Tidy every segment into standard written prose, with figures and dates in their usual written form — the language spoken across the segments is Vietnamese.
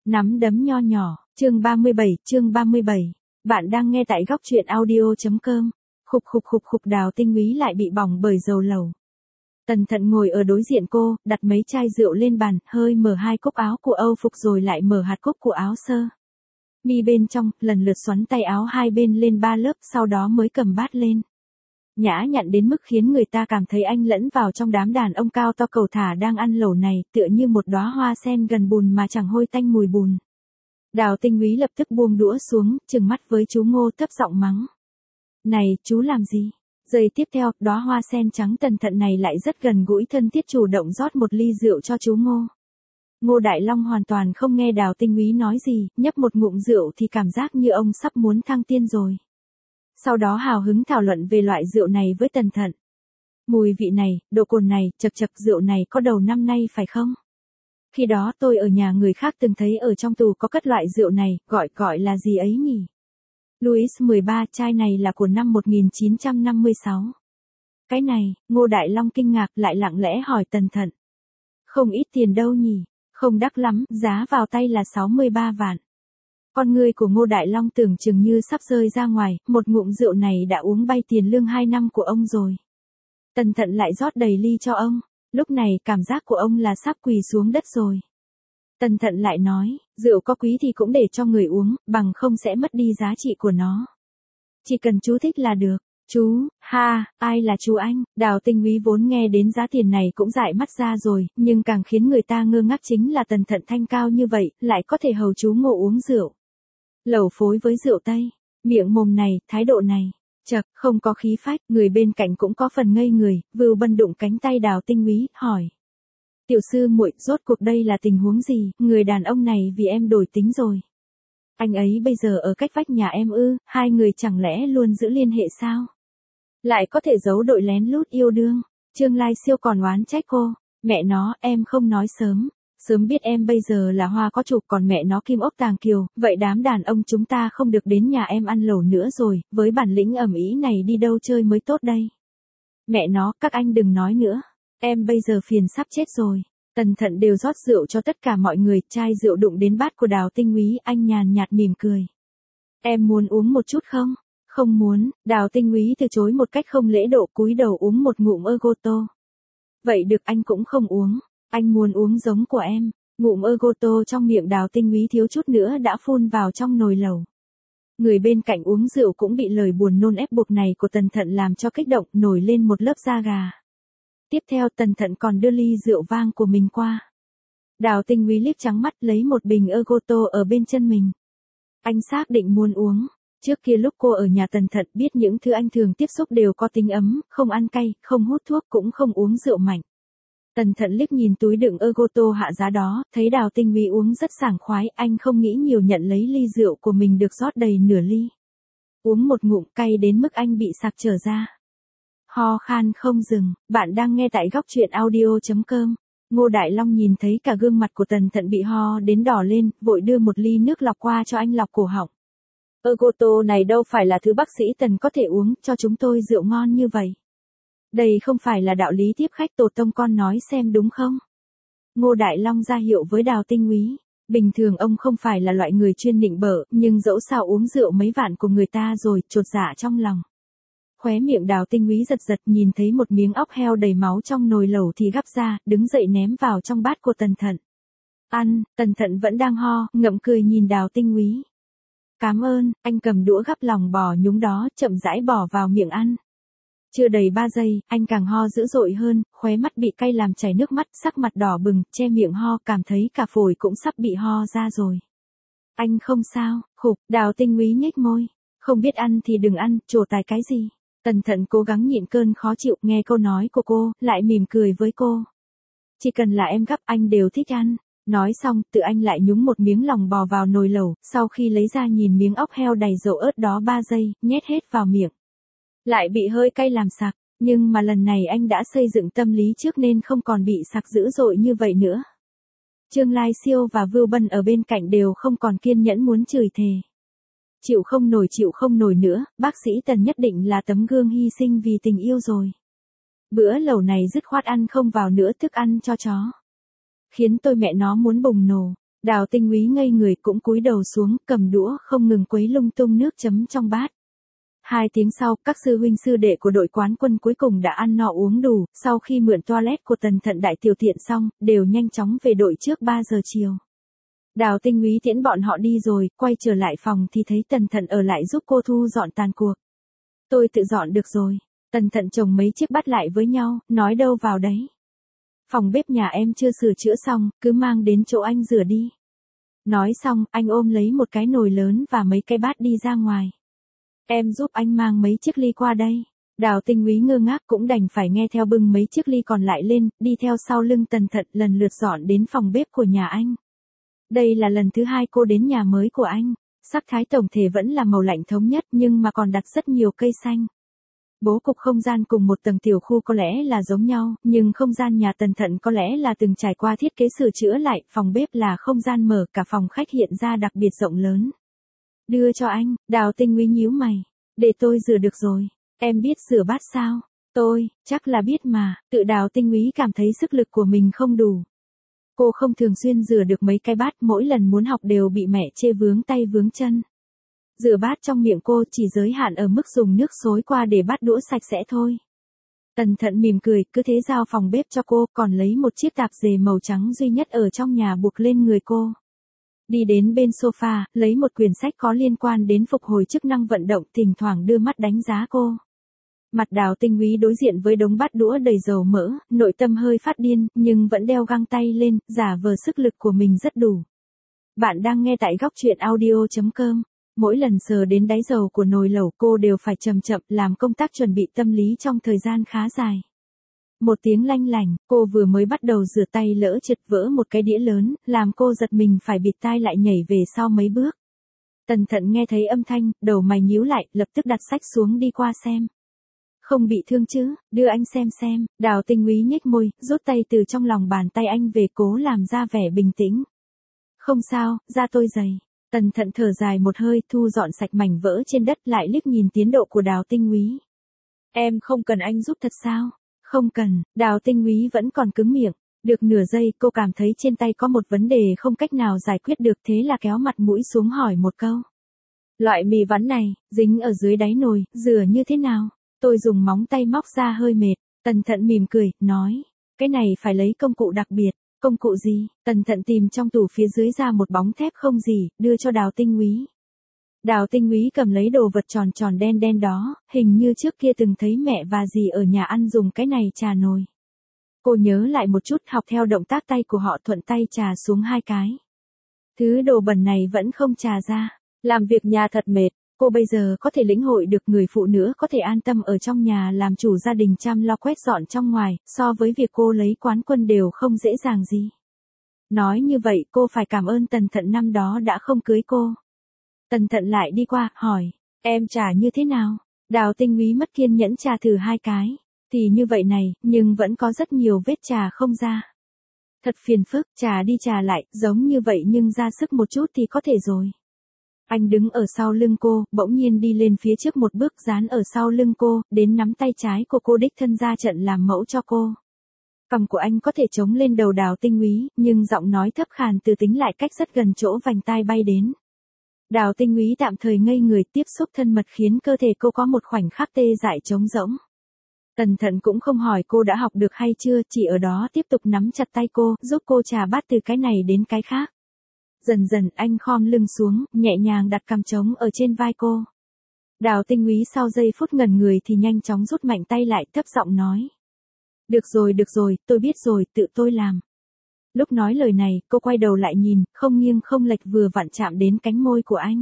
Nắm đấm nho nhỏ, chương 37. Bạn đang nghe tại góc truyện audio.com. Khục Đào Tinh Úy lại bị bỏng bởi dầu lẩu. Tần Thận ngồi ở đối diện cô, đặt mấy chai rượu lên bàn, hơi mở hai cúc áo của Âu phục rồi lại mở hạt cúc của áo sơ mi bên trong, lần lượt xoắn tay áo hai bên lên 3 lớp, sau đó mới cầm bát lên. Nhã nhặn đến mức khiến người ta cảm thấy anh lẫn vào trong đám đàn ông cao to cầu thả đang ăn lẩu này, tựa như một đóa hoa sen gần bùn mà chẳng hôi tanh mùi bùn. Đào Tinh Úy lập tức buông đũa xuống, trừng mắt với chú Ngô thấp giọng mắng. Này, chú làm gì? Giây tiếp theo, đóa hoa sen trắng Tần Thận này lại rất gần gũi thân thiết chủ động rót một ly rượu cho chú Ngô. Ngô Đại Long hoàn toàn không nghe Đào Tinh Úy nói gì, nhấp một ngụm rượu thì cảm giác như ông sắp muốn thăng tiên rồi. Sau đó hào hứng thảo luận về loại rượu này với Tần Thận. Mùi vị này, độ cồn này, chậc rượu này có đầu năm nay phải không? Khi đó tôi ở nhà người khác từng thấy ở trong tù có cất loại rượu này, gọi là gì ấy nhỉ? Louis 13, chai này là của năm 1956. Cái này, Ngô Đại Long kinh ngạc lại lặng lẽ hỏi Tần Thận. Không ít tiền đâu nhỉ? Không đắt lắm, giá vào tay là 63 vạn. Con người của Ngô Đại Long tưởng chừng như sắp rơi ra ngoài, một ngụm rượu này đã uống bay tiền lương 2 năm của ông rồi. Tần Thận lại rót đầy ly cho ông, lúc này cảm giác của ông là sắp quỳ xuống đất rồi. Tần Thận lại nói, rượu có quý thì cũng để cho người uống, bằng không sẽ mất đi giá trị của nó. Chỉ cần chú thích là được. Chú, ai là chú anh? Đào Tinh Úy vốn nghe đến giá tiền này cũng dại mắt ra rồi, nhưng càng khiến người ta ngơ ngác chính là Tần Thận thanh cao như vậy, lại có thể hầu chú Ngô uống rượu. Lẩu phối với rượu Tây, miệng mồm này, thái độ này, không có khí phách, người bên cạnh cũng có phần ngây người, Vưu Bân đụng cánh tay Đào Tinh Úy, hỏi. Tiểu sư muội, rốt cuộc đây là tình huống gì, người đàn ông này vì em đổi tính rồi. Anh ấy bây giờ ở cách vách nhà em ư, hai người chẳng lẽ luôn giữ liên hệ sao? Lại có thể giấu đội lén lút yêu đương. Trương Lai Siêu còn oán trách cô, mẹ nó, em không nói sớm. Sớm biết em bây giờ là hoa có chủ còn mẹ nó kim ốc tàng kiều, vậy đám đàn ông chúng ta không được đến nhà em ăn lẩu nữa rồi, với bản lĩnh ầm ĩ này đi đâu chơi mới tốt đây. Mẹ nó, các anh đừng nói nữa, em bây giờ phiền sắp chết rồi. Tần Thận đều rót rượu cho tất cả mọi người, chai rượu đụng đến bát của Đào Tinh Úy, anh nhàn nhạt mỉm cười. Em muốn uống một chút không? Không muốn, Đào Tinh Úy từ chối một cách không lễ độ, cúi đầu uống một ngụm Ergoto. Vậy được, anh cũng không uống. Anh muốn uống giống của em. Ngụm Ergoto trong miệng Đào Tinh Úy thiếu chút nữa đã phun vào trong nồi lẩu. Người bên cạnh uống rượu cũng bị lời buồn nôn ép buộc này của Tần Thận làm cho kích động, nổi lên một lớp da gà. Tiếp theo Tần Thận còn đưa ly rượu vang của mình qua. Đào Tinh Úy liếc trắng mắt lấy một bình Ergoto ở bên chân mình. Anh xác định muốn uống. Trước kia lúc cô ở nhà Tần Thận biết những thứ anh thường tiếp xúc đều có tính ấm, không ăn cay, không hút thuốc cũng không uống rượu mạnh. Tần Thận liếc nhìn túi đựng Ergoto hạ giá đó, thấy Đào Tinh Úy uống rất sảng khoái, anh không nghĩ nhiều nhận lấy ly rượu của mình được rót đầy nửa ly. Uống một ngụm cay đến mức anh bị sặc trở ra. Ho khan không dừng, bạn đang nghe tại góc truyện audio.com. Ngô Đại Long nhìn thấy cả gương mặt của Tần Thận bị ho đến đỏ lên, vội đưa một ly nước lọc qua cho anh lọc cổ họng. Ergoto này đâu phải là thứ bác sĩ Tần có thể uống, cho chúng tôi rượu ngon như vậy. Đây không phải là đạo lý tiếp khách tổ tông con nói xem đúng không? Ngô Đại Long ra hiệu với Đào Tinh Úy. Bình thường ông không phải là loại người chuyên nịnh bợ, nhưng dẫu sao uống rượu mấy vạn của người ta rồi, chột dạ trong lòng. Khóe miệng Đào Tinh Úy giật nhìn thấy một miếng óc heo đầy máu trong nồi lẩu thì gắp ra, đứng dậy ném vào trong bát của Tần Thận. Ăn, Tần Thận vẫn đang ho, ngậm cười nhìn Đào Tinh Úy. Cảm ơn, anh cầm đũa gắp lòng bò nhúng đó, chậm rãi bỏ vào miệng ăn. Chưa đầy 3 giây, anh càng ho dữ dội hơn, khóe mắt bị cay làm chảy nước mắt, sắc mặt đỏ bừng, che miệng ho, cảm thấy cả phổi cũng sắp bị ho ra rồi. Anh không sao, Đào Tinh Úy nhếch môi. Không biết ăn thì đừng ăn, trổ tài cái gì. Tần Thận cố gắng nhịn cơn khó chịu, nghe câu nói của cô, lại mỉm cười với cô. Chỉ cần là em gắp anh đều thích ăn. Nói xong, tự anh lại nhúng một miếng lòng bò vào nồi lẩu, sau khi lấy ra nhìn miếng óc heo đầy dầu ớt đó 3 giây, nhét hết vào miệng. Lại bị hơi cay làm sặc, nhưng mà lần này anh đã xây dựng tâm lý trước nên không còn bị sặc dữ dội như vậy nữa. Trương Lai Siêu và Vưu Bân ở bên cạnh đều không còn kiên nhẫn muốn chửi thề. Chịu không nổi nữa, bác sĩ Tần nhất định là tấm gương hy sinh vì tình yêu rồi. Bữa lẩu này dứt khoát ăn không vào nữa, thức ăn cho chó. Khiến tôi mẹ nó muốn bùng nổ. Đào Tinh Úy ngây người cũng cúi đầu xuống, cầm đũa không ngừng quấy lung tung nước chấm trong bát. 2 tiếng sau, các sư huynh sư đệ của đội quán quân cuối cùng đã ăn no uống đủ, sau khi mượn toilet của Tần Thận đại tiểu tiện xong, đều nhanh chóng về đội trước 3 giờ chiều. Đào Tinh Úy tiễn bọn họ đi rồi, quay trở lại phòng thì thấy Tần Thận ở lại giúp cô thu dọn tàn cuộc. Tôi tự dọn được rồi. Tần Thận chồng mấy chiếc bát lại với nhau, nói đâu vào đấy. Phòng bếp nhà em chưa sửa chữa xong, cứ mang đến chỗ anh rửa đi. Nói xong, anh ôm lấy một cái nồi lớn và mấy cái bát đi ra ngoài. Em giúp anh mang mấy chiếc ly qua đây. Đào Tinh Úy ngơ ngác cũng đành phải nghe theo bưng mấy chiếc ly còn lại lên, đi theo sau lưng Tần Thận lần lượt dọn đến phòng bếp của nhà anh. Đây là lần thứ 2 cô đến nhà mới của anh. Sắc thái tổng thể vẫn là màu lạnh thống nhất nhưng mà còn đặt rất nhiều cây xanh. Bố cục không gian cùng một tầng tiểu khu có lẽ là giống nhau, nhưng không gian nhà Tần Thận có lẽ là từng trải qua thiết kế sửa chữa lại, phòng bếp là không gian mở, cả phòng khách hiện ra đặc biệt rộng lớn. Đưa cho anh, Đào Tinh Úy nhíu mày. Để tôi rửa được rồi. Em biết rửa bát sao? Tôi, chắc là biết mà, tự Đào Tinh Úy cảm thấy sức lực của mình không đủ. Cô không thường xuyên rửa được mấy cái bát, mỗi lần muốn học đều bị mẹ chê vướng tay vướng chân. Rửa bát trong miệng cô chỉ giới hạn ở mức dùng nước xối qua để bát đũa sạch sẽ thôi. Tần Thận mỉm cười, cứ thế giao phòng bếp cho cô, còn lấy một chiếc tạp dề màu trắng duy nhất ở trong nhà buộc lên người cô. Đi đến bên sofa, lấy một quyển sách có liên quan đến phục hồi chức năng vận động, thỉnh thoảng đưa mắt đánh giá cô. Mặt Đào Tinh Úy đối diện với đống bát đũa đầy dầu mỡ, nội tâm hơi phát điên, nhưng vẫn đeo găng tay lên, giả vờ sức lực của mình rất đủ. Bạn đang nghe tại góc truyện audio.com. Mỗi lần sờ đến đáy dầu của nồi lẩu cô đều phải chậm chậm làm công tác chuẩn bị tâm lý trong thời gian khá dài. Một tiếng lanh lảnh, cô vừa mới bắt đầu rửa tay lỡ trượt vỡ một cái đĩa lớn, làm cô giật mình phải bịt tai lại nhảy về sau mấy bước. Tần Thận nghe thấy âm thanh, đầu mày nhíu lại, lập tức đặt sách xuống đi qua xem. Không bị thương chứ, đưa anh xem. Đào Tinh Úy nhếch môi, rút tay từ trong lòng bàn tay anh về cố làm ra vẻ bình tĩnh. Không sao, da tôi dày. Tần Thận thở dài một hơi, thu dọn sạch mảnh vỡ trên đất, lại liếc nhìn tiến độ của Đào Tinh Úy. Em không cần anh giúp thật sao? Không cần, Đào Tinh Úy vẫn còn cứng miệng. Được nửa giây cô cảm thấy trên tay có một vấn đề không cách nào giải quyết được, thế là kéo mặt mũi xuống hỏi một câu. Loại mì vắn này, dính ở dưới đáy nồi, rửa như thế nào? Tôi dùng móng tay móc ra hơi mệt. Tần Thận mỉm cười, nói. Cái này phải lấy công cụ đặc biệt. Công cụ gì? Tần Thận tìm trong tủ phía dưới ra một bóng thép không gì, đưa cho Đào Tinh Úy. Đào Tinh Úy cầm lấy đồ vật tròn tròn đen đen đó, hình như trước kia từng thấy mẹ và dì ở nhà ăn dùng cái này trà nồi. Cô nhớ lại một chút, học theo động tác tay của họ, thuận tay trà xuống 2 cái. Thứ đồ bẩn này vẫn không trà ra. Làm việc nhà thật mệt. Cô bây giờ có thể lĩnh hội được người phụ nữ có thể an tâm ở trong nhà làm chủ gia đình, chăm lo quét dọn trong ngoài, so với việc cô lấy quán quân đều không dễ dàng gì. Nói như vậy cô phải cảm ơn Tần Thận năm đó đã không cưới cô. Tần Thận lại đi qua, hỏi, em trà như thế nào? Đào Tinh Úy mất kiên nhẫn trà thử 2 cái. Thì như vậy này, nhưng vẫn có rất nhiều vết trà không ra. Thật phiền phức, trà đi trà lại, giống như vậy nhưng ra sức một chút thì có thể rồi. Anh đứng ở sau lưng cô, bỗng nhiên đi lên phía trước một bước, dán ở sau lưng cô, đến nắm tay trái của cô đích thân ra trận làm mẫu cho cô. Cằm của anh có thể chống lên đầu Đào Tinh Úy, nhưng giọng nói thấp khàn từ tính lại cách rất gần chỗ vành tai bay đến. Đào Tinh Úy tạm thời ngây người, tiếp xúc thân mật khiến cơ thể cô có một khoảnh khắc tê dại trống rỗng. Tần Thận cũng không hỏi cô đã học được hay chưa, chỉ ở đó tiếp tục nắm chặt tay cô, giúp cô trà bát từ cái này đến cái khác. Dần dần anh khom lưng xuống, nhẹ nhàng đặt cằm trống ở trên vai cô. Đào Tinh Úy sau giây phút ngẩn người thì nhanh chóng rút mạnh tay lại, thấp giọng nói. Được rồi, tôi biết rồi, tự tôi làm. Lúc nói lời này, cô quay đầu lại nhìn, không nghiêng không lệch vừa vặn chạm đến cánh môi của anh.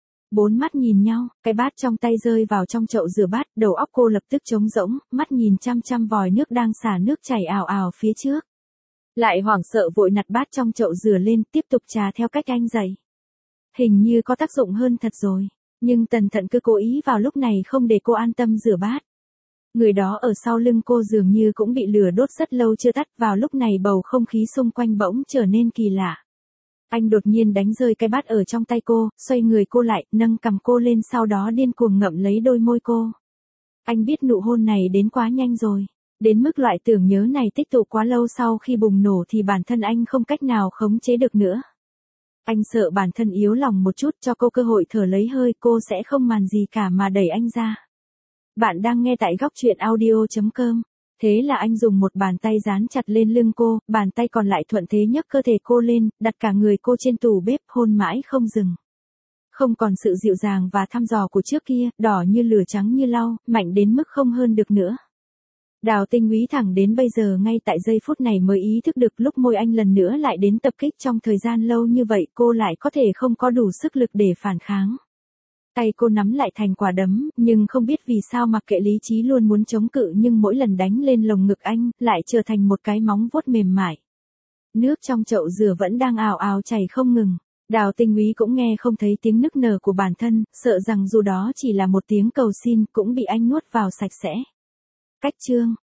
4 mắt nhìn nhau, cái bát trong tay rơi vào trong chậu rửa bát, đầu óc cô lập tức trống rỗng, mắt nhìn chăm chăm vòi nước đang xả nước chảy ào ào phía trước. Lại hoảng sợ vội nhặt bát trong chậu rửa lên, tiếp tục trà theo cách anh dạy. Hình như có tác dụng hơn thật rồi, nhưng Tần Thận cứ cố ý vào lúc này không để cô an tâm rửa bát. Người đó ở sau lưng cô dường như cũng bị lửa đốt rất lâu chưa tắt, vào lúc này bầu không khí xung quanh bỗng trở nên kỳ lạ. Anh đột nhiên đánh rơi cái bát ở trong tay cô, xoay người cô lại, nâng cằm cô lên, sau đó điên cuồng ngậm lấy đôi môi cô. Anh biết nụ hôn này đến quá nhanh rồi. Đến mức loại tưởng nhớ này tích tụ quá lâu, sau khi bùng nổ thì bản thân anh không cách nào khống chế được nữa. Anh sợ bản thân yếu lòng một chút, cho cô cơ hội thở lấy hơi, cô sẽ không màn gì cả mà đẩy anh ra. Bạn đang nghe tại góc truyện audio.com. Thế là anh dùng một bàn tay dán chặt lên lưng cô, bàn tay còn lại thuận thế nhấc cơ thể cô lên, đặt cả người cô trên tủ bếp, hôn mãi không dừng. Không còn sự dịu dàng và thăm dò của trước kia, đỏ như lửa trắng như lau, mạnh đến mức không hơn được nữa. Đào Tinh Úy thẳng đến bây giờ ngay tại giây phút này mới ý thức được lúc môi anh lần nữa lại đến tập kích trong thời gian lâu như vậy cô lại có thể không có đủ sức lực để phản kháng. Tay cô nắm lại thành quả đấm, nhưng không biết vì sao mặc kệ lý trí luôn muốn chống cự nhưng mỗi lần đánh lên lồng ngực anh, lại trở thành một cái móng vuốt mềm mại. Nước trong chậu rửa vẫn đang ào ào chảy không ngừng. Đào Tinh Úy cũng nghe không thấy tiếng nức nở của bản thân, sợ rằng dù đó chỉ là một tiếng cầu xin cũng bị anh nuốt vào sạch sẽ. Cách chương